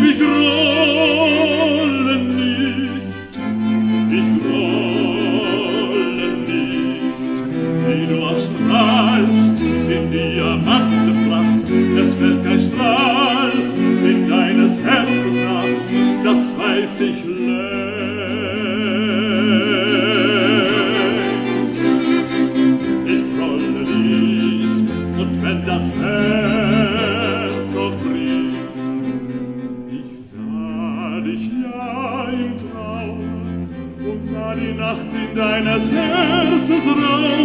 ich grolle nicht, wie du auch strahlst in Diamantenpracht, es fällt kein Strahl in deines Herzens Nacht, das weiß ich längst. Ich grolle nicht, und wenn das Herz auch bricht, ich sah dich ja im Traum und sah die Nacht in deines Herzens Raum.